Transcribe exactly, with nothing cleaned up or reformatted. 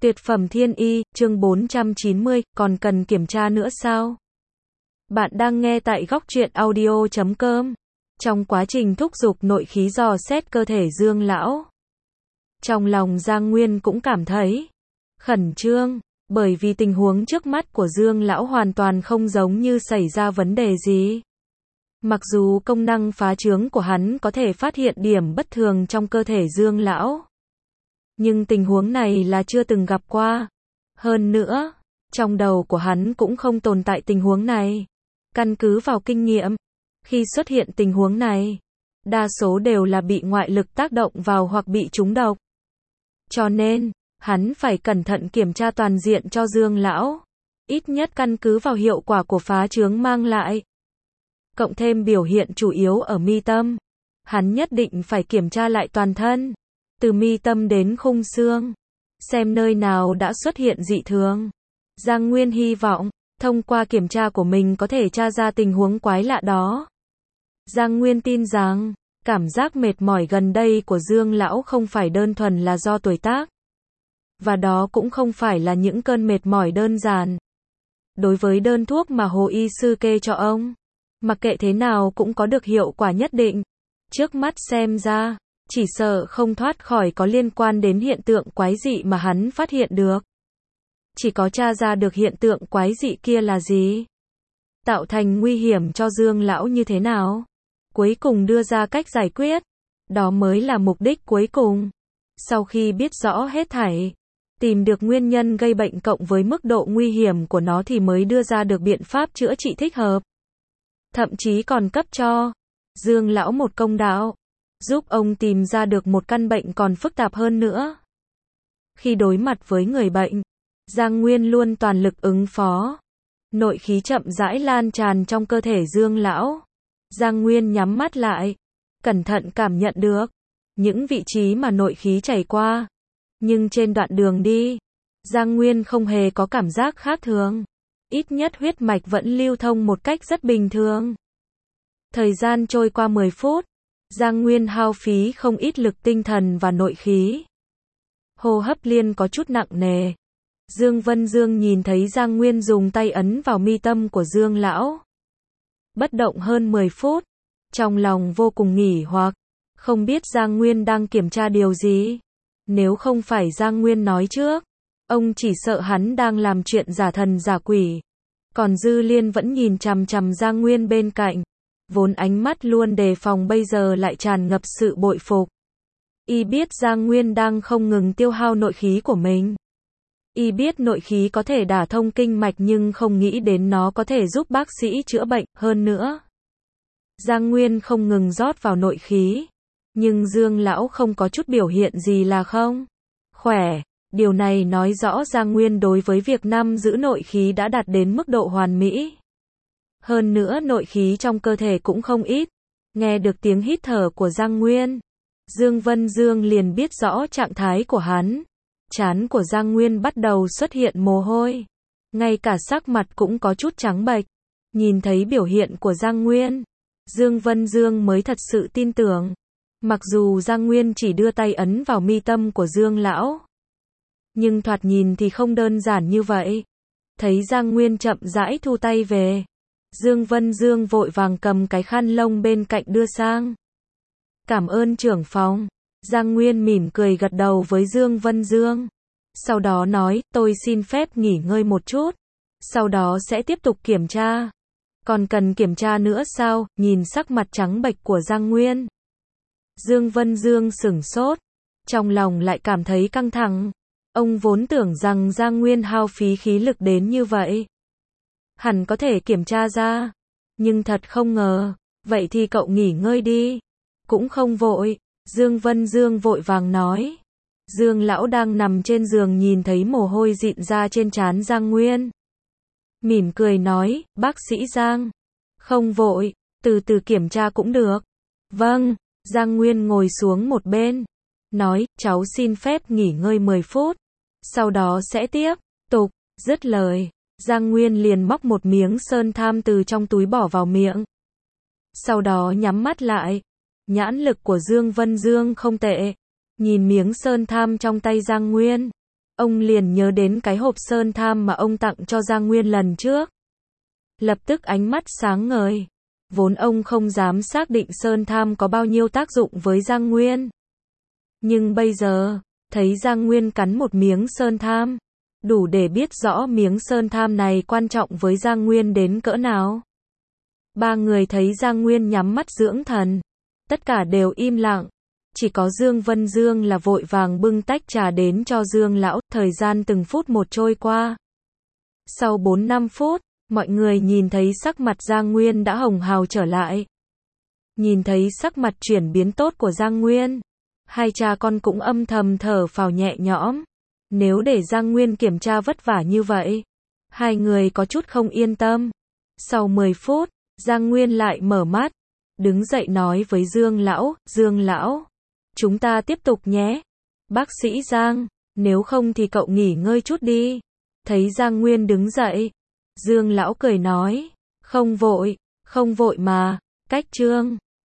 Tuyệt phẩm thiên y, chương bốn trăm chín mươi, còn cần kiểm tra nữa sao? Bạn đang nghe tại góc truyện audio chấm com. Trong quá trình thúc giục nội khí dò xét cơ thể Dương lão, trong lòng Giang Nguyên cũng cảm thấy khẩn trương, bởi vì tình huống trước mắt của Dương lão hoàn toàn không giống như xảy ra vấn đề gì. Mặc dù công năng phá trướng của hắn có thể phát hiện điểm bất thường trong cơ thể Dương lão, nhưng tình huống này là chưa từng gặp qua. Hơn nữa, trong đầu của hắn cũng không tồn tại tình huống này. Căn cứ vào kinh nghiệm, khi xuất hiện tình huống này, đa số đều là bị ngoại lực tác động vào hoặc bị trúng độc. Cho nên, hắn phải cẩn thận kiểm tra toàn diện cho Dương lão, ít nhất căn cứ vào hiệu quả của phá trướng mang lại. Cộng thêm biểu hiện chủ yếu ở mi tâm, hắn nhất định phải kiểm tra lại toàn thân, từ mi tâm đến khung xương, xem nơi nào đã xuất hiện dị thường. Giang Nguyên hy vọng, thông qua kiểm tra của mình có thể tra ra tình huống quái lạ đó. Giang Nguyên tin rằng, cảm giác mệt mỏi gần đây của Dương lão không phải đơn thuần là do tuổi tác. Và đó cũng không phải là những cơn mệt mỏi đơn giản. Đối với đơn thuốc mà Hồ y sư kê cho ông, mặc kệ thế nào cũng có được hiệu quả nhất định. Trước mắt xem ra, chỉ sợ không thoát khỏi có liên quan đến hiện tượng quái dị mà hắn phát hiện được. Chỉ có tra ra được hiện tượng quái dị kia là gì, tạo thành nguy hiểm cho Dương lão như thế nào, cuối cùng đưa ra cách giải quyết, đó mới là mục đích cuối cùng. Sau khi biết rõ hết thảy, tìm được nguyên nhân gây bệnh cộng với mức độ nguy hiểm của nó thì mới đưa ra được biện pháp chữa trị thích hợp. Thậm chí còn cấp cho Dương lão một công đạo, giúp ông tìm ra được một căn bệnh còn phức tạp hơn nữa. Khi đối mặt với người bệnh, Giang Nguyên luôn toàn lực ứng phó. Nội khí chậm rãi lan tràn trong cơ thể Dương lão. Giang Nguyên nhắm mắt lại, cẩn thận cảm nhận được những vị trí mà nội khí chảy qua. Nhưng trên đoạn đường đi, Giang Nguyên không hề có cảm giác khác thường. Ít nhất huyết mạch vẫn lưu thông một cách rất bình thường. Thời gian trôi qua mười phút, Giang Nguyên hao phí không ít lực tinh thần và nội khí. Hô hấp liên có chút nặng nề. Dương Vân Dương nhìn thấy Giang Nguyên dùng tay ấn vào mi tâm của Dương lão, bất động hơn mười phút, trong lòng vô cùng nghỉ hoặc, không biết Giang Nguyên đang kiểm tra điều gì. Nếu không phải Giang Nguyên nói trước, ông chỉ sợ hắn đang làm chuyện giả thần giả quỷ. Còn Dư Liên vẫn nhìn chằm chằm Giang Nguyên bên cạnh, vốn ánh mắt luôn đề phòng bây giờ lại tràn ngập sự bội phục. Y biết Giang Nguyên đang không ngừng tiêu hao nội khí của mình. Y biết nội khí có thể đả thông kinh mạch nhưng không nghĩ đến nó có thể giúp bác sĩ chữa bệnh. Hơn nữa, Giang Nguyên không ngừng rót vào nội khí, nhưng Dương lão không có chút biểu hiện gì là không khỏe. Điều này nói rõ Giang Nguyên đối với việc nắm giữ nội khí đã đạt đến mức độ hoàn mỹ. Hơn nữa nội khí trong cơ thể cũng không ít. Nghe được tiếng hít thở của Giang Nguyên, Dương Vân Dương liền biết rõ trạng thái của hắn. Trán của Giang Nguyên bắt đầu xuất hiện mồ hôi, ngay cả sắc mặt cũng có chút trắng bệch. Nhìn thấy biểu hiện của Giang Nguyên, Dương Vân Dương mới thật sự tin tưởng. Mặc dù Giang Nguyên chỉ đưa tay ấn vào mi tâm của Dương lão, nhưng thoạt nhìn thì không đơn giản như vậy. Thấy Giang Nguyên chậm rãi thu tay về, Dương Vân Dương vội vàng cầm cái khăn lông bên cạnh đưa sang. Cảm ơn trưởng phòng. Giang Nguyên mỉm cười gật đầu với Dương Vân Dương. Sau đó nói, tôi xin phép nghỉ ngơi một chút. Sau đó sẽ tiếp tục kiểm tra. Còn cần kiểm tra nữa sao? Nhìn sắc mặt trắng bệch của Giang Nguyên, Dương Vân Dương sửng sốt. Trong lòng lại cảm thấy căng thẳng. Ông vốn tưởng rằng Giang Nguyên hao phí khí lực đến như vậy, hẳn có thể kiểm tra ra. Nhưng thật không ngờ. Vậy thì cậu nghỉ ngơi đi. Cũng không vội. Dương Vân Dương vội vàng nói. Dương lão đang nằm trên giường nhìn thấy mồ hôi dịn ra trên trán Giang Nguyên, mỉm cười nói, bác sĩ Giang, không vội, từ từ kiểm tra cũng được. Vâng. Giang Nguyên ngồi xuống một bên, nói, cháu xin phép nghỉ ngơi mười phút, sau đó sẽ tiếp tục. Dứt lời, Giang Nguyên liền móc một miếng sơn tham từ trong túi bỏ vào miệng. Sau đó nhắm mắt lại. Nhãn lực của Dương Vân Dương không tệ. Nhìn miếng sơn tham trong tay Giang Nguyên, Ông liền nhớ đến cái hộp sơn tham mà ông tặng cho Giang Nguyên lần trước. Lập tức ánh mắt sáng ngời. Vốn ông không dám xác định sơn tham có bao nhiêu tác dụng với Giang Nguyên. Nhưng bây giờ, thấy Giang Nguyên cắn một miếng sơn tham, đủ để biết rõ miếng sơn tham này quan trọng với Giang Nguyên đến cỡ nào. Ba người thấy Giang Nguyên nhắm mắt dưỡng thần. Tất cả đều im lặng. Chỉ có Dương Vân Dương là vội vàng bưng tách trà đến cho Dương lão, thời gian từng phút một trôi qua. Sau bốn năm phút, mọi người nhìn thấy sắc mặt Giang Nguyên đã hồng hào trở lại. Nhìn thấy sắc mặt chuyển biến tốt của Giang Nguyên, hai cha con cũng âm thầm thở phào nhẹ nhõm. Nếu để Giang Nguyên kiểm tra vất vả như vậy, hai người có chút không yên tâm. Sau mười phút, Giang Nguyên lại mở mắt, đứng dậy nói với Dương lão, Dương lão, chúng ta tiếp tục nhé. Bác sĩ Giang, nếu không thì cậu nghỉ ngơi chút đi. Thấy Giang Nguyên đứng dậy, Dương lão cười nói, không vội, không vội mà, cách Trương.